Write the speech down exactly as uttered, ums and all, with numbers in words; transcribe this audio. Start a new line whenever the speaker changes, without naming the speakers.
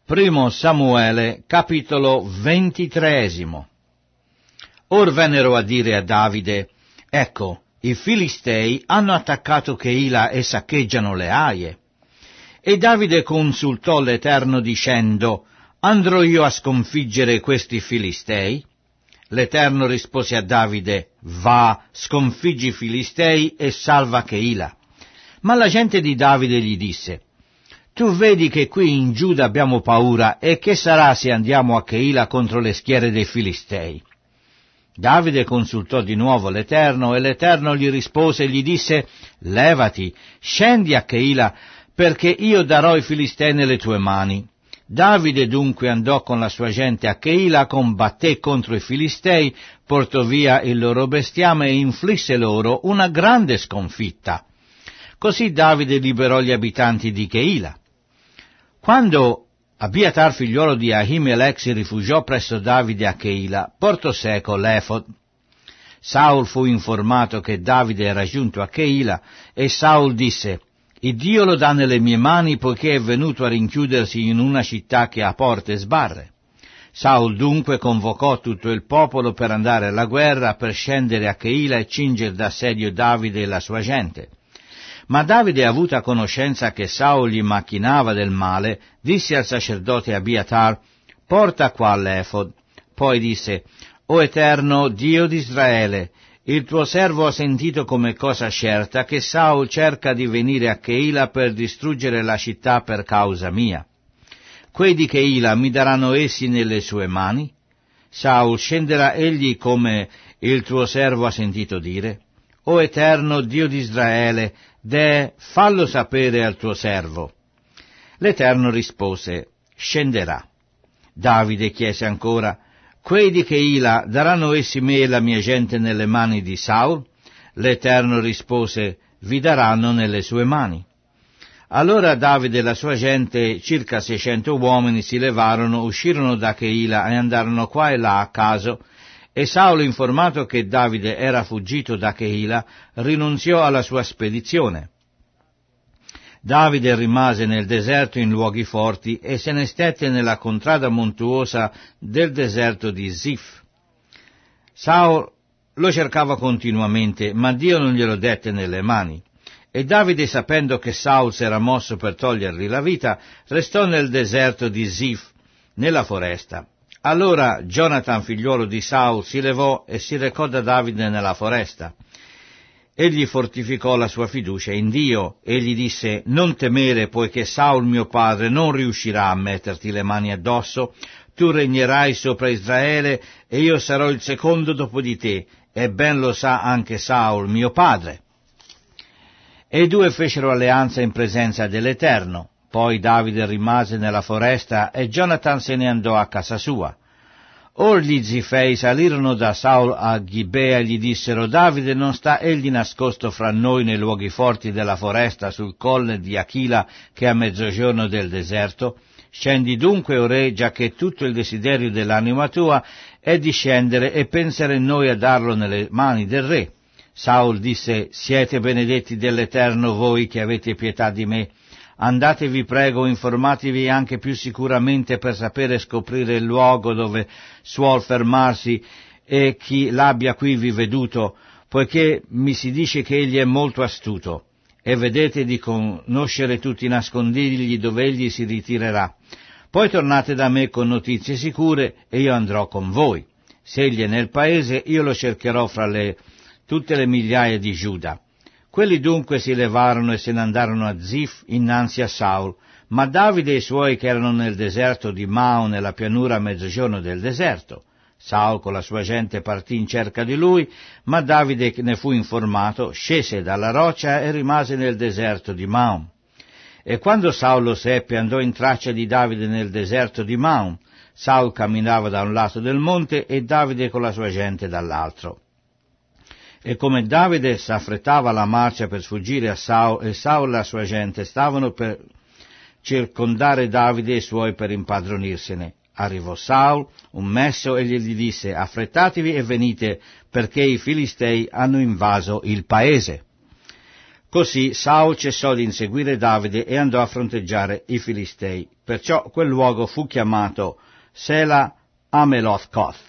Primo Samuele, capitolo ventitreesimo. Or vennero a dire a Davide: ecco, i Filistei hanno attaccato Keila e saccheggiano le Aie. E Davide consultò l'Eterno dicendo: andrò io a sconfiggere questi Filistei? L'Eterno rispose a Davide: va, sconfiggi i Filistei e salva Keila. Ma la gente di Davide gli disse: tu vedi che qui in Giuda abbiamo paura, e che sarà se andiamo a Keila contro le schiere dei Filistei? Davide consultò di nuovo l'Eterno, e l'Eterno gli rispose e gli disse: levati, scendi a Keila, perché io darò i Filistei nelle tue mani. Davide dunque andò con la sua gente a Keila, combatté contro i Filistei, portò via il loro bestiame e inflisse loro una grande sconfitta. Così Davide liberò gli abitanti di Keila. Quando Abiatar, figliuolo di Ahimelech, si rifugiò presso Davide a Keila, portò seco l'efod. Saul fu informato che Davide era giunto a Keila, e Saul disse: il Dio lo dà nelle mie mani, poiché è venuto a rinchiudersi in una città che ha porte e sbarre. Saul dunque convocò tutto il popolo per andare alla guerra, per scendere a Keila e cingere d'assedio Davide e la sua gente. Ma Davide, avuta conoscenza che Saul gli macchinava del male, disse al sacerdote Abiatar: porta qua l'efod. Poi disse: o Eterno, Dio di Israele, il tuo servo ha sentito come cosa certa che Saul cerca di venire a Keila per distruggere la città per causa mia. Quei di Keila mi daranno essi nelle sue mani? Saul scenderà egli come il tuo servo ha sentito dire? O Eterno, Dio di Israele, deh, fallo sapere al tuo servo. L'Eterno rispose: scenderà. Davide chiese ancora: quei di Keila daranno essi me e la mia gente nelle mani di Saul? L'Eterno rispose: vi daranno nelle sue mani. Allora Davide e la sua gente, circa seicento uomini, si levarono, uscirono da Keila e andarono qua e là a caso, e Saul, informato che Davide era fuggito da Keila, rinunziò alla sua spedizione. Davide rimase nel deserto in luoghi forti e se ne stette nella contrada montuosa del deserto di Zif. Saul lo cercava continuamente, ma Dio non glielo dette nelle mani. E Davide, sapendo che Saul s'era mosso per togliergli la vita, restò nel deserto di Zif, nella foresta. Allora Jonathan, figliuolo di Saul, si levò e si recò da Davide nella foresta. Egli fortificò la sua fiducia in Dio e gli disse: non temere, poiché Saul mio padre non riuscirà a metterti le mani addosso. Tu regnerai sopra Israele e io sarò il secondo dopo di te, e ben lo sa anche Saul mio padre. E i due fecero alleanza in presenza dell'Eterno. Poi Davide rimase nella foresta e Jonathan se ne andò a casa sua. Or gli Zifei salirono da Saul a Gibea e gli dissero: Davide non sta egli nascosto fra noi nei luoghi forti della foresta sul colle di Achila che è a mezzogiorno del deserto? Scendi dunque, o re, giacché tutto il desiderio dell'anima tua è di scendere e pensare noi a darlo nelle mani del re. Saul disse: siete benedetti dell'Eterno voi che avete pietà di me. Andatevi, prego, informatevi anche più sicuramente per sapere scoprire il luogo dove suol fermarsi e chi l'abbia quivi veduto, poiché mi si dice che egli è molto astuto, e vedete di conoscere tutti i nascondigli dove egli si ritirerà. Poi tornate da me con notizie sicure e io andrò con voi. Se egli è nel paese, io lo cercherò fra le, tutte le migliaia di Giuda. Quelli dunque si levarono e se ne andarono a Zif innanzi a Saul, ma Davide e i suoi che erano nel deserto di Mao, nella pianura a mezzogiorno del deserto. Saul con la sua gente partì in cerca di lui, ma Davide, che ne fu informato, scese dalla roccia e rimase nel deserto di Maon. E quando Saul lo seppe, andò in traccia di Davide nel deserto di Maon. Saul camminava da un lato del monte e Davide con la sua gente dall'altro. E come Davide s'affrettava la marcia per sfuggire a Saul, e Saul e la sua gente stavano per circondare Davide e i suoi per impadronirsene. Arrivò Saul, un messo, e gli disse: affrettatevi e venite, perché i Filistei hanno invaso il paese. Così Saul cessò di inseguire Davide e andò a fronteggiare i Filistei. Perciò quel luogo fu chiamato Sela Ameloth Koth.